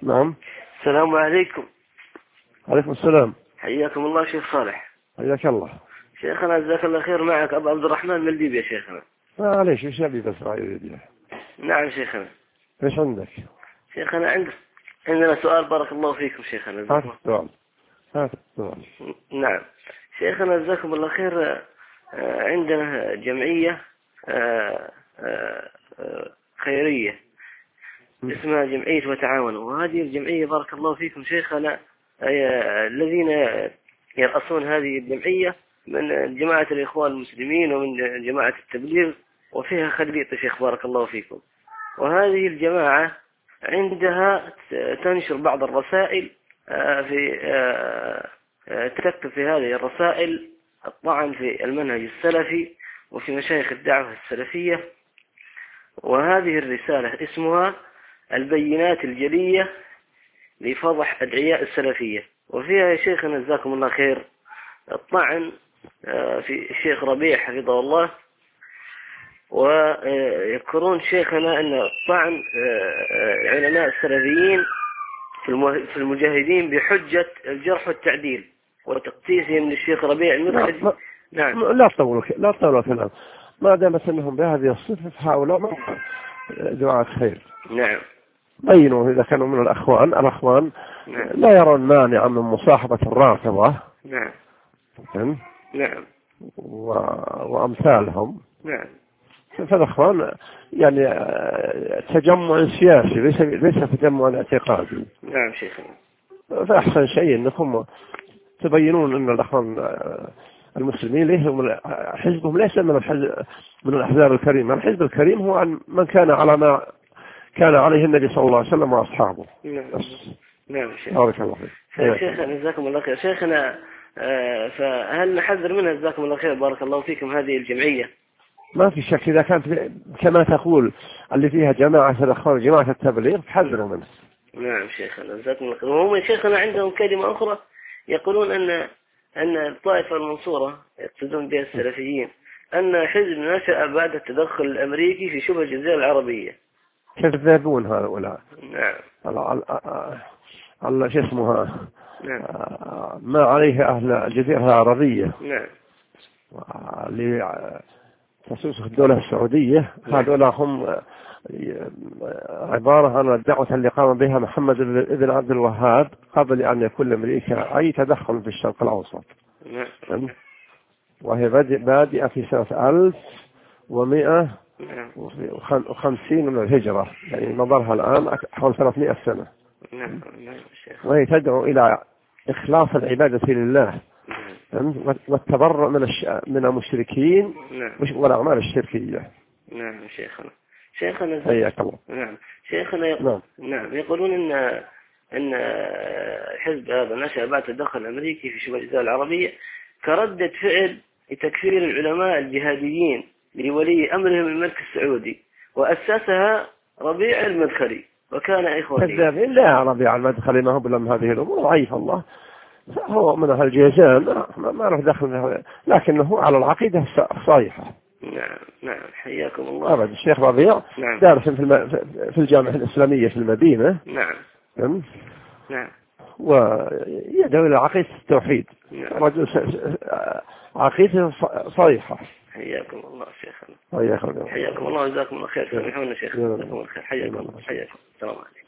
نعم. السلام عليكم. عليكم السلام. حياكم الله شيخ صالح. حياك الله. شيخنا جزاك الله خير، معك أبو عبد الرحمن من ليبيا شيخنا. معليش ايش ابي بس رايي. نعم شيخنا. ايش عندك؟ شيخنا عندنا سؤال، بارك الله فيكم شيخنا. هات السؤال. هات السؤال. نعم شيخنا جزاكم الله خير. عندنا جمعية خيرية اسمها جمعية وتعاونوا، وهذه الجمعية بارك الله فيكم شيخنا الذين يرأسون هذه الجمعية من جماعة الإخوان المسلمين ومن جماعة التبليغ، وفيها خليط شيخ بارك الله فيكم. وهذه الجماعة عندها تنشر بعض الرسائل تكتب في هذه الرسائل الطعن في المنهج السلفي وفي مشايخ الدعوة السلفية. وهذه الرسالة اسمها البينات الجلية لفضح أدعياء السلفية، وفيها يا شيخنا جزاكم الله خير الطعن في الشيخ ربيع حفظه الله، ويذكرون شيخنا أن الطعن علماء السلفيين في المجاهدين بحجة الجرح والتعديل وتقديسهم للشيخ ربيع المدخلي. نعم. لا تطولوا كلام، ما دامت انهم بهذه الصفة فهؤلاء دعاة خير. نعم. بينوا اذا كانوا من الاخوان نعم. لا يرون مانعا من مصاحبة الرافضة. نعم. نعم. وامثالهم. نعم. فالاخوان يعني تجمع سياسي ليس تجمع اعتقادي. نعم شيخنا. فاحسن شيء انكم تبينون ان الاخوان المسلمين حزبهم ليس من الاحزاب الكريمه. الحزب الكريم هو عن من كان على ما كان عليه النبي صلى الله عليه وسلم واصحابه. نعم شيخ. بارك الله فيك. شيخنا جزاكم الله خير. شيخنا فهل نحذر منها جزاكم الله خير بارك الله فيكم هذه الجمعية؟ ما في شك إذا كانت كما تقول اللي فيها جماعة الأخوان جماعة التبليغ تحذروا منه. نعم شيخنا جزاكم الله خير. وهم شيخنا عندهم كلمة أخرى يقولون أن الطائفة المنصورة يقصدون بها السلفيين أن حزب نشأ بعد التدخل الأمريكي في شبه الجزيرة العربية. كذابون هؤلاء. نعم. الله شو اسمها. نعم. ما عليه أهل الجزيرة العربية. نعم. خصوصا الدولة السعودية. هذولا هم عبارة عن الدعوة اللي قام بها محمد بن عبد الوهاب قبل أن يكون أمريكا أي تدخل في الشرق الأوسط. نعم. وهي بادئة في سنة 1150 من الهجرة، يعني نظرها الآن حول 300 سنة. نعم. وهي تدعو إلى إخلاص العبادة لله والتبرؤ من المشركين والأعمال الشركية. نعم شيخنا حياك الله. نعم شيخنا. نعم يقولون ان حزب هذا نشأ بعد التدخل الامريكي في شبه الجزيرة العربية كردة فعل لتكفير العلماء الجهاديين لولي امرهم الملك السعودي، واسسها ربيع المدخلي وكان إخواني. كذابين. لا ربيع المدخلي ما هو بلا من هذه الأمور ضعيف الله، هو من أهل الجيزان ما له دخل، لكنه على العقيدة الصحيحة. نعم حياكم الله. أبدا الشيخ ربيع دارس في الجامعة الإسلامية في المدينة. نعم. ويدعو إلى عقيدة التوحيد. رجل عقيدة صحيحة. حياكم الله شيخنا. حياكم الله. حياكم الله وجزاكم الله خير. سامحونا شيخ. جزاكم الله خير. حياكم الله. السلام عليكم.